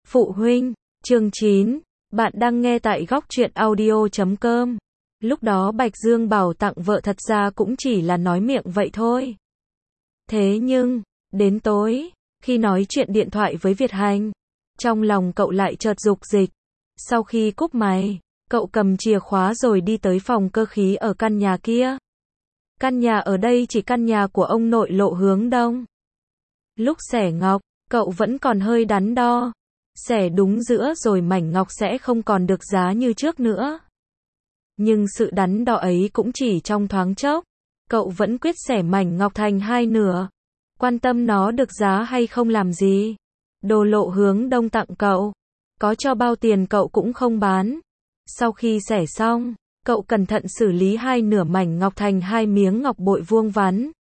Phụ huynh, chương 9, bạn đang nghe tại góc truyện audio.com. Lúc đó Bạch Dương bảo tặng vợ thật ra cũng chỉ là nói miệng vậy thôi. Thế nhưng, đến tối, khi nói chuyện điện thoại với Việt Hành, trong lòng cậu lại chợt dục dịch. Sau khi cúp máy, cậu cầm chìa khóa rồi đi tới phòng cơ khí ở căn nhà kia. Căn nhà ở đây chỉ căn nhà của ông nội Lộ Hướng Đông. Lúc xẻ ngọc, cậu vẫn còn hơi đắn đo. Xẻ đúng giữa rồi mảnh ngọc sẽ không còn được giá như trước nữa. Nhưng sự đắn đo ấy cũng chỉ trong thoáng chốc. Cậu vẫn quyết xẻ mảnh ngọc thành hai nửa. Quan tâm nó được giá hay không làm gì. Đồ Lộ Hướng Đông tặng cậu. Có cho bao tiền cậu cũng không bán. Sau khi xẻ xong, cậu cẩn thận xử lý hai nửa mảnh ngọc thành hai miếng ngọc bội vuông vắn.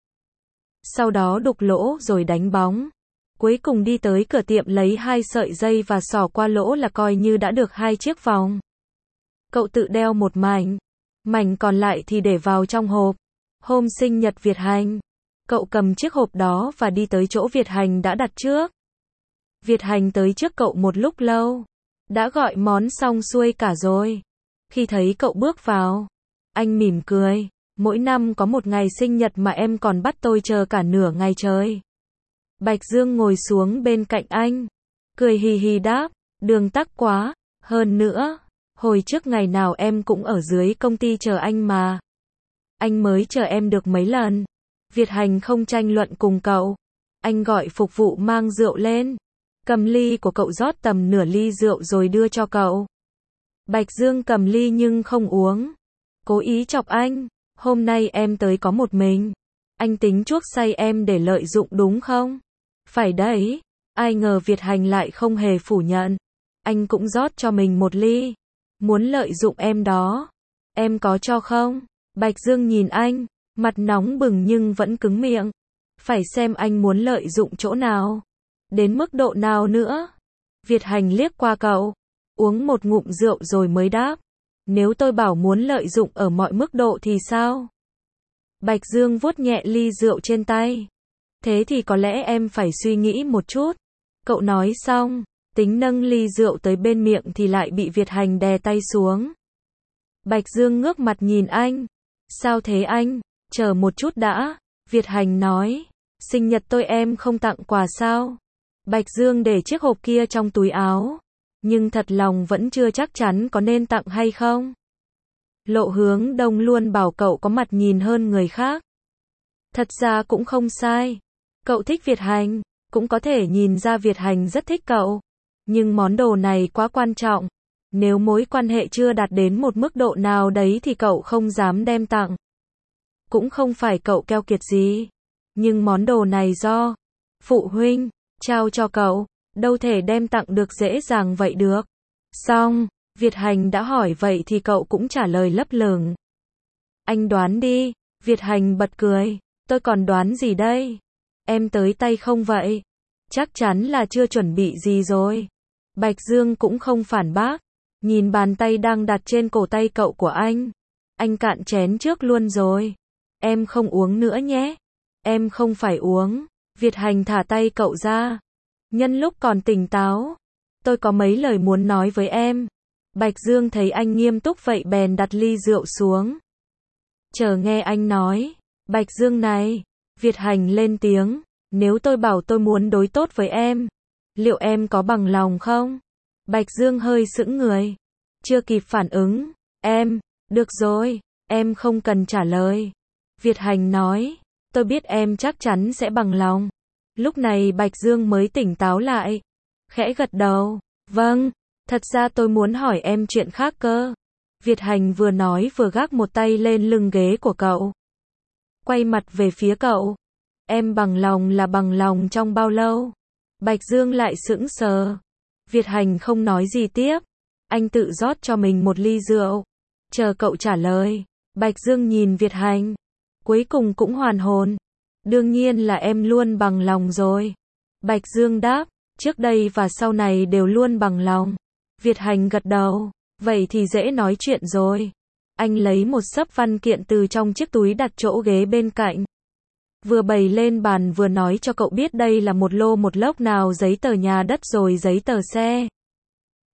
Sau đó đục lỗ rồi đánh bóng. Cuối cùng đi tới cửa tiệm lấy hai sợi dây và xỏ qua lỗ là coi như đã được hai chiếc vòng. Cậu tự đeo một mảnh. Mảnh còn lại thì để vào trong hộp. Hôm sinh nhật Việt Hành, cậu cầm chiếc hộp đó và đi tới chỗ Việt Hành đã đặt trước. Việt Hành tới trước cậu một lúc lâu. Đã gọi món xong xuôi cả rồi. Khi thấy cậu bước vào, anh mỉm cười. Mỗi năm có một ngày sinh nhật mà em còn bắt tôi chờ cả nửa ngày trời. Bạch Dương ngồi xuống bên cạnh anh. Cười hì hì đáp, đường tắc quá. Hơn nữa, hồi trước ngày nào em cũng ở dưới công ty chờ anh mà. Anh mới chờ em được mấy lần. Việt Hành không tranh luận cùng cậu. Anh gọi phục vụ mang rượu lên. Cầm ly của cậu rót tầm nửa ly rượu rồi đưa cho cậu. Bạch Dương cầm ly nhưng không uống. Cố ý chọc anh. Hôm nay em tới có một mình. Anh tính chuốc say em để lợi dụng đúng không? Phải đấy. Ai ngờ Việt Hành lại không hề phủ nhận. Anh cũng rót cho mình một ly. Muốn lợi dụng em đó. Em có cho không? Bạch Dương nhìn anh. Mặt nóng bừng nhưng vẫn cứng miệng. Phải xem anh muốn lợi dụng chỗ nào. Đến mức độ nào nữa? Việt Hành liếc qua cậu. Uống một ngụm rượu rồi mới đáp. Nếu tôi bảo muốn lợi dụng ở mọi mức độ thì sao? Bạch Dương vuốt nhẹ ly rượu trên tay. Thế thì có lẽ em phải suy nghĩ một chút. Cậu nói xong, tính nâng ly rượu tới bên miệng thì lại bị Việt Hành đè tay xuống. Bạch Dương ngước mặt nhìn anh. Sao thế anh? Chờ một chút đã. Việt Hành nói. Sinh nhật tôi em không tặng quà sao? Bạch Dương để chiếc hộp kia trong túi áo. Nhưng thật lòng vẫn chưa chắc chắn có nên tặng hay không. Lộ Hướng Đông luôn bảo cậu có mặt nhìn hơn người khác. Thật ra cũng không sai. Cậu thích Việt Hành, cũng có thể nhìn ra Việt Hành rất thích cậu. Nhưng món đồ này quá quan trọng. Nếu mối quan hệ chưa đạt đến một mức độ nào đấy thì cậu không dám đem tặng. Cũng không phải cậu keo kiệt gì. Nhưng món đồ này do phụ huynh trao cho cậu, đâu thể đem tặng được dễ dàng vậy được. Xong, Việt Hành đã hỏi vậy thì cậu cũng trả lời lấp lửng. Anh đoán đi. Việt Hành bật cười. Tôi còn đoán gì đây? Em tới tay không vậy? Chắc chắn là chưa chuẩn bị gì rồi. Bạch Dương cũng không phản bác. Nhìn bàn tay đang đặt trên cổ tay cậu của anh. Anh cạn chén trước luôn rồi. Em không uống nữa nhé. Em không phải uống. Việt Hành thả tay cậu ra. Nhân lúc còn tỉnh táo. Tôi có mấy lời muốn nói với em. Bạch Dương thấy anh nghiêm túc vậy bèn đặt ly rượu xuống. Chờ nghe anh nói. Bạch Dương này. Việt Hành lên tiếng. Nếu tôi bảo tôi muốn đối tốt với em. Liệu em có bằng lòng không? Bạch Dương hơi sững người. Chưa kịp phản ứng. Em. Được rồi. Em không cần trả lời. Việt Hành nói. Tôi biết em chắc chắn sẽ bằng lòng. Lúc này Bạch Dương mới tỉnh táo lại. Khẽ gật đầu. Vâng. Thật ra tôi muốn hỏi em chuyện khác cơ. Việt Hành vừa nói vừa gác một tay lên lưng ghế của cậu. Quay mặt về phía cậu. Em bằng lòng là bằng lòng trong bao lâu? Bạch Dương lại sững sờ. Việt Hành không nói gì tiếp. Anh tự rót cho mình một ly rượu. Chờ cậu trả lời. Bạch Dương nhìn Việt Hành. Cuối cùng cũng hoàn hồn. Đương nhiên là em luôn bằng lòng rồi. Bạch Dương đáp. Trước đây và sau này đều luôn bằng lòng. Việt Hành gật đầu. Vậy thì dễ nói chuyện rồi. Anh lấy một xấp văn kiện từ trong chiếc túi đặt chỗ ghế bên cạnh. Vừa bày lên bàn vừa nói cho cậu biết đây là một lô một lốc nào giấy tờ nhà đất rồi giấy tờ xe.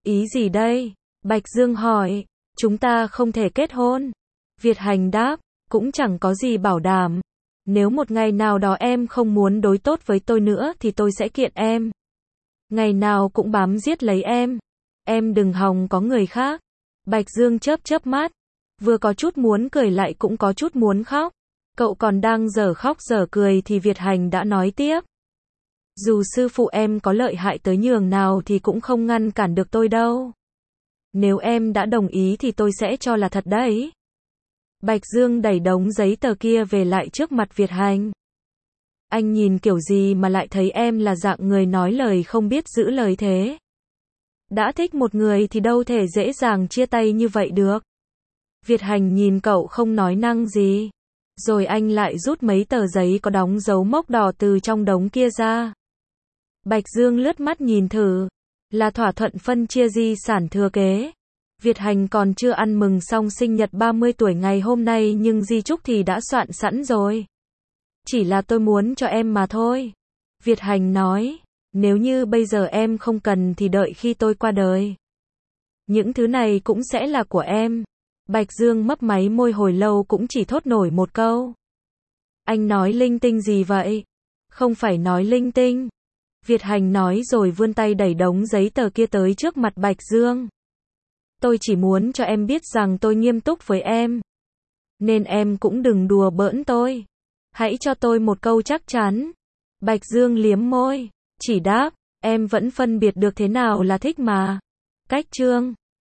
Ý gì đây? Bạch Dương hỏi. Chúng ta không thể kết hôn. Việt Hành đáp. Cũng chẳng có gì bảo đảm. Nếu một ngày nào đó em không muốn đối tốt với tôi nữa thì tôi sẽ kiện em. Ngày nào cũng bám giết lấy em. Em đừng hòng có người khác. Bạch Dương chớp chớp mắt. Vừa có chút muốn cười lại cũng có chút muốn khóc. Cậu còn đang dở khóc dở cười thì Việt Hành đã nói tiếp. Dù sư phụ em có lợi hại tới nhường nào thì cũng không ngăn cản được tôi đâu. Nếu em đã đồng ý thì tôi sẽ cho là thật đấy. Bạch Dương đẩy đống giấy tờ kia về lại trước mặt Việt Hành. Anh nhìn kiểu gì mà lại thấy em là dạng người nói lời không biết giữ lời thế. Đã thích một người thì đâu thể dễ dàng chia tay như vậy được. Việt Hành nhìn cậu không nói năng gì. Rồi anh lại rút mấy tờ giấy có đóng dấu mốc đỏ từ trong đống kia ra. Bạch Dương lướt mắt nhìn thử. Là thỏa thuận phân chia di sản thừa kế. Việt Hành còn chưa ăn mừng xong sinh nhật 30 tuổi ngày hôm nay nhưng di chúc thì đã soạn sẵn rồi. Chỉ là tôi muốn cho em mà thôi. Việt Hành nói. Nếu như bây giờ em không cần thì đợi khi tôi qua đời. Những thứ này cũng sẽ là của em. Bạch Dương mấp máy môi hồi lâu cũng chỉ thốt nổi một câu. Anh nói linh tinh gì vậy? Không phải nói linh tinh. Việt Hành nói rồi vươn tay đẩy đống giấy tờ kia tới trước mặt Bạch Dương. Tôi chỉ muốn cho em biết rằng tôi nghiêm túc với em. Nên em cũng đừng đùa bỡn tôi. Hãy cho tôi một câu chắc chắn. Bạch Dương liếm môi. Chỉ đáp, em vẫn phân biệt được thế nào là thích mà. Cách chương